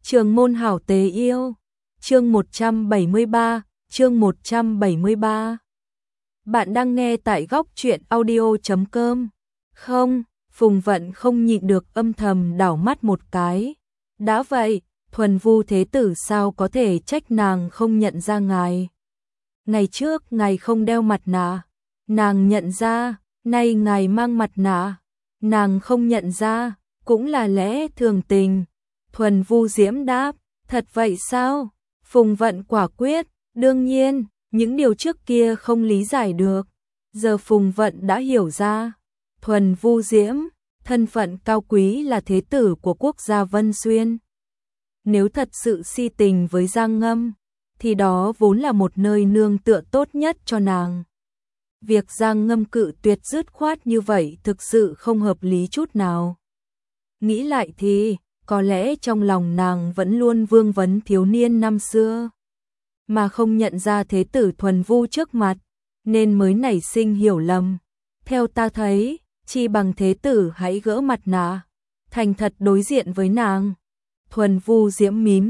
Trường môn hảo tế yêu. Chương 173, chương 173. Bạn đang nghe tại góc truyện audio.com. Không, Phùng Vận không nhịn được âm thầm đảo mắt một cái. Đã vậy, Thuần Vu Thế Tử sao có thể trách nàng không nhận ra ngài. Ngày trước ngài không đeo mặt nạ, nàng nhận ra, nay ngài mang mặt nạ, nàng không nhận ra, cũng là lẽ thường tình. Thuần Vu Diễm đáp, thật vậy sao? Phùng Vận quả quyết, đương nhiên, những điều trước kia không lý giải được. Giờ Phùng Vận đã hiểu ra. Thuần Vu Diễm, thân phận cao quý là thế tử của quốc gia Vân Xuyên. Nếu thật sự si tình với Giang Ngâm, thì đó vốn là một nơi nương tựa tốt nhất cho nàng. Việc Giang Ngâm cự tuyệt dứt khoát như vậy thực sự không hợp lý chút nào. Nghĩ lại thì, có lẽ trong lòng nàng vẫn luôn vương vấn thiếu niên năm xưa, mà không nhận ra thế tử Thuần Vu trước mặt, nên mới nảy sinh hiểu lầm. Theo ta thấy, chi bằng thế tử hãy gỡ mặt nạ, thành thật đối diện với nàng. Thuần Vu Diễm mím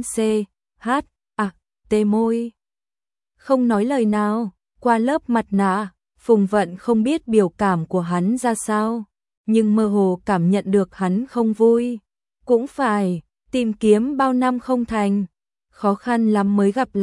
tê môi, không nói lời nào. Qua lớp mặt nạ, Phùng Vận không biết biểu cảm của hắn ra sao, nhưng mơ hồ cảm nhận được hắn không vui. Cũng phải, tìm kiếm bao năm không thành, khó khăn lắm mới gặp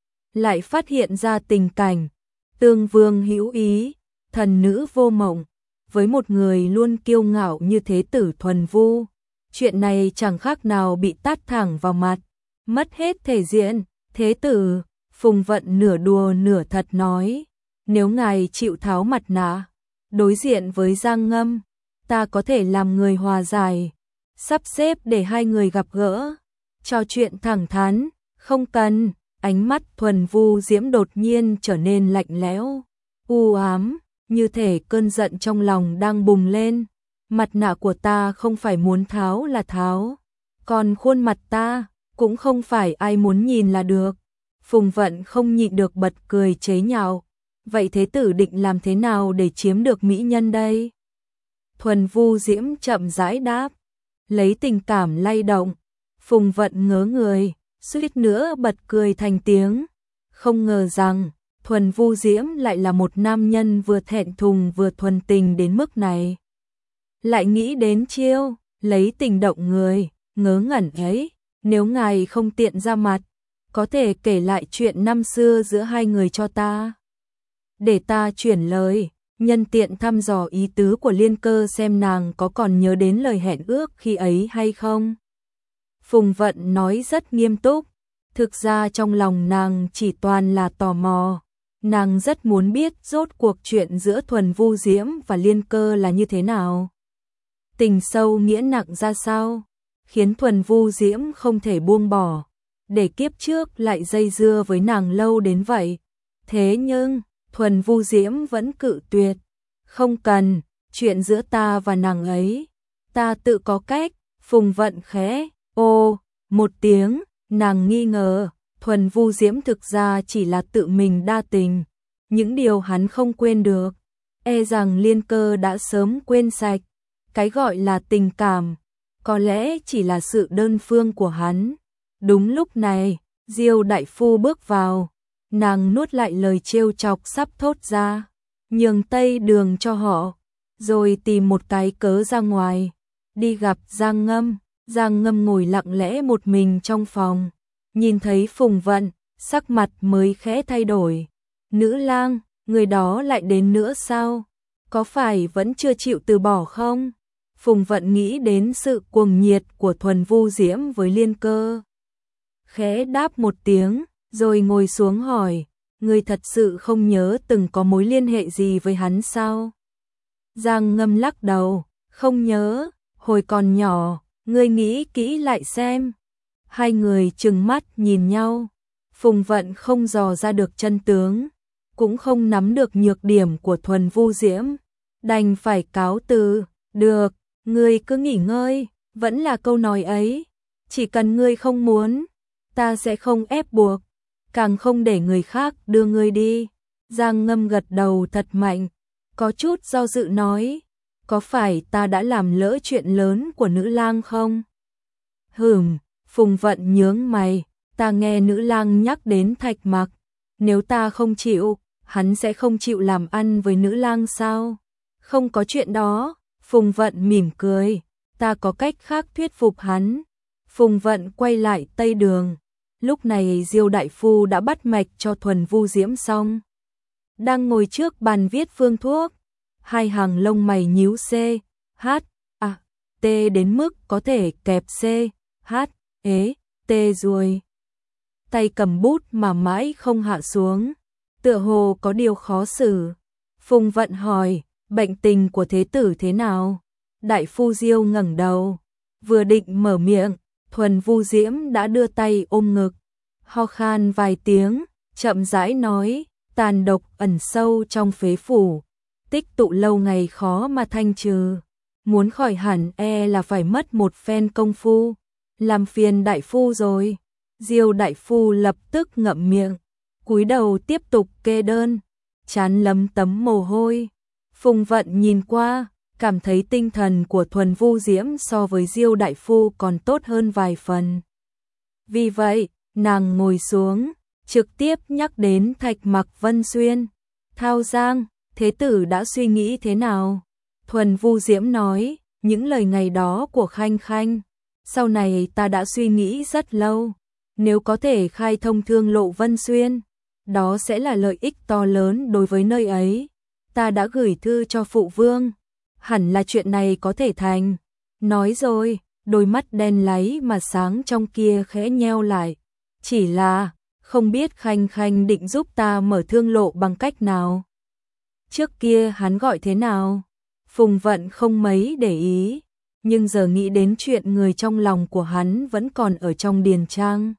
lại phát hiện ra tình cảnh tương vương hữu ý, thần nữ vô mộng, với một người luôn kiêu ngạo như thế tử Thuần Vu. Chuyện này chẳng khác nào bị tát thẳng vào mặt, mất hết thể diện. Thế tử, Phùng Vận nửa đùa nửa thật nói, nếu ngài chịu tháo mặt nạ, đối diện với Giang Ngâm, ta có thể làm người hòa giải, sắp xếp để hai người gặp gỡ, trò chuyện thẳng thắn. Không cần. Ánh mắt Thuần Vu Diễm đột nhiên trở nên lạnh lẽo, u ám, như thể cơn giận trong lòng đang bùng lên. Mặt nạ của ta không phải muốn tháo là tháo, còn khuôn mặt ta cũng không phải ai muốn nhìn là được. Phùng Vận không nhịn được bật cười chế nhạo, vậy thế tử định làm thế nào để chiếm được mỹ nhân đây? Thuần Vu Diễm chậm rãi đáp, lấy tình cảm lay động. Phùng Vận ngớ người, suýt nữa bật cười thành tiếng. Không ngờ rằng Thuần Vu Diễm lại là một nam nhân vừa thẹn thùng vừa thuần tình đến mức này. Lại nghĩ đến chiêu lấy tình động người, ngớ ngẩn ấy. Nếu ngài không tiện ra mặt, có thể kể lại chuyện năm xưa giữa hai người cho ta, để ta chuyển lời, nhân tiện thăm dò ý tứ của Liên Cơ xem nàng có còn nhớ đến lời hẹn ước khi ấy hay không. Phùng Vận nói rất nghiêm túc, thực ra trong lòng nàng chỉ toàn là tò mò. Nàng rất muốn biết rốt cuộc chuyện giữa Thuần Vu Diễm và Liên Cơ là như thế nào, tình sâu nghĩa nặng ra sao, khiến Thuần Vu Diễm không thể buông bỏ, để kiếp trước lại dây dưa với nàng lâu đến vậy. Thế nhưng, Thuần Vu Diễm vẫn cự tuyệt. Không cần, chuyện giữa ta và nàng ấy, ta tự có cách. Phùng Vận khẽ một tiếng, nàng nghi ngờ, Thuần Vu Diễm thực ra chỉ là tự mình đa tình. Những điều hắn không quên được, e rằng Liên Cơ đã sớm quên sạch. Cái gọi là tình cảm, có lẽ chỉ là sự đơn phương của hắn. Đúng lúc này, Diêu đại phu bước vào, nàng nuốt lại lời trêu chọc sắp thốt ra, nhường tây đường cho họ, rồi tìm một cái cớ ra ngoài, đi gặp Giang Ngâm. Giang Ngâm ngồi lặng lẽ một mình trong phòng, nhìn thấy Phùng Vận, sắc mặt mới khẽ thay đổi. Nữ lang, người đó lại đến nữa sao? Có phải vẫn chưa chịu từ bỏ không? Phùng Vận nghĩ đến sự cuồng nhiệt của Thuần Vu Diễm với Liên Cơ, khẽ đáp một tiếng, rồi ngồi xuống hỏi, ngươi thật sự không nhớ từng có mối liên hệ gì với hắn sao? Giang Ngâm lắc đầu, không nhớ, hồi còn nhỏ, ngươi nghĩ kỹ lại xem. Hai người trừng mắt nhìn nhau, Phùng Vận không dò ra được chân tướng, cũng không nắm được nhược điểm của Thuần Vu Diễm, đành phải cáo từ. Được, ngươi cứ nghỉ ngơi, vẫn là câu nói ấy, chỉ cần ngươi không muốn, ta sẽ không ép buộc, càng không để người khác đưa ngươi đi. Giang Ngâm gật đầu thật mạnh, có chút do dự nói, có phải ta đã làm lỡ chuyện lớn của nữ lang không? Phùng Vận nhướng mày, ta nghe nữ lang nhắc đến Thạch Mặc, nếu ta không chịu, hắn sẽ không chịu làm ăn với nữ lang sao? Không có chuyện đó, Phùng Vận mỉm cười, ta có cách khác thuyết phục hắn. Phùng Vận quay lại Tây Đường, lúc này Diêu đại phu đã bắt mạch cho Thuần Vu Diễm xong. Đang ngồi trước bàn viết phương thuốc, hai hàng lông mày nhíu C, H, A, T đến mức có thể kẹp C, H, ế, T rồi. Tay cầm bút mà mãi không hạ xuống, tựa hồ có điều khó xử. Phùng Vận hỏi, bệnh tình của thế tử thế nào? Đại phu Diêu ngẩng đầu, vừa định mở miệng, Thuần Vu Diễm đã đưa tay ôm ngực, ho khan vài tiếng, chậm rãi nói, tàn độc ẩn sâu trong phế phủ, tích tụ lâu ngày khó mà thanh trừ, muốn khỏi hẳn là phải mất một phen công phu, làm phiền đại phu rồi. Diêu đại phu lập tức ngậm miệng, cúi đầu tiếp tục kê đơn, trán lấm tấm mồ hôi. Phùng Vận nhìn qua, cảm thấy tinh thần của Thuần Vu Diễm so với Diêu đại phu còn tốt hơn vài phần. Vì vậy, nàng ngồi xuống, trực tiếp nhắc đến Thạch Mặc Vân Xuyên. Thao Giang, thế tử đã suy nghĩ thế nào? Thuần Vu Diễm nói, những lời ngày đó của Khanh Khanh, sau này ta đã suy nghĩ rất lâu. Nếu có thể khai thông thương lộ Vân Xuyên, đó sẽ là lợi ích to lớn đối với nơi ấy. Ta đã gửi thư cho phụ vương, hẳn là chuyện này có thể thành. Nói rồi, đôi mắt đen láy mà sáng trong kia khẽ nheo lại. Chỉ là, không biết Khanh Khanh định giúp ta mở thương lộ bằng cách nào. Trước kia hắn gọi thế nào? Phùng Vận không mấy để ý, nhưng giờ nghĩ đến chuyện người trong lòng của hắn vẫn còn ở trong điền trang.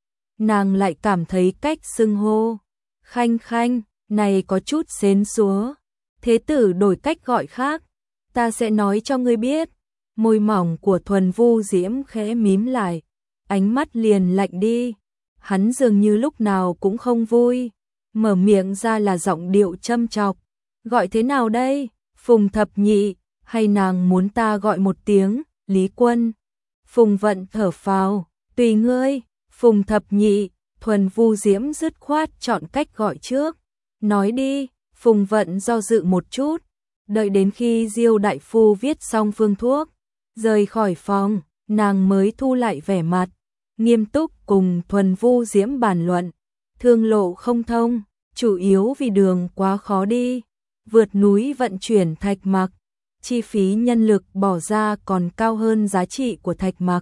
Nàng lại cảm thấy cách xưng hô Khanh Khanh này có chút xến xúa. Thế tử đổi cách gọi khác, ta sẽ nói cho ngươi biết. Môi mỏng của Thuần Vu Diễm khẽ mím lại, ánh mắt liền lạnh đi. Hắn dường như lúc nào cũng không vui, mở miệng ra là giọng điệu châm chọc. Gọi thế nào đây? Phùng thập nhị, hay nàng muốn ta gọi một tiếng Lý Quân? Phùng Vận thở phào, tùy ngươi. Phùng thập nhị, Thuần Vu Diễm dứt khoát chọn cách gọi trước. Nói đi. Phùng Vận do dự một chút, đợi đến khi Diêu đại phu viết xong phương thuốc, rời khỏi phòng, nàng mới thu lại vẻ mặt, nghiêm túc cùng Thuần Vu Diễm bàn luận. Thương lộ không thông, chủ yếu vì đường quá khó đi, vượt núi vận chuyển Thạch Mặc, chi phí nhân lực bỏ ra còn cao hơn giá trị của Thạch Mặc.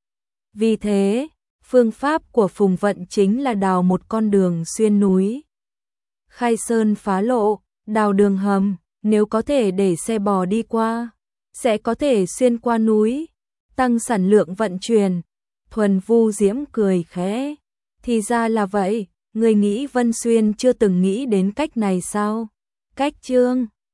Vì thế, phương pháp của Phùng Vận chính là đào một con đường xuyên núi. Khai sơn phá lộ, đào đường hầm, nếu có thể để xe bò đi qua, sẽ có thể xuyên qua núi, tăng sản lượng vận chuyển. Thuần Vu Diễm cười khẽ, thì ra là vậy, người nghĩ Vân Xuyên chưa từng nghĩ đến cách này sao? Cách chương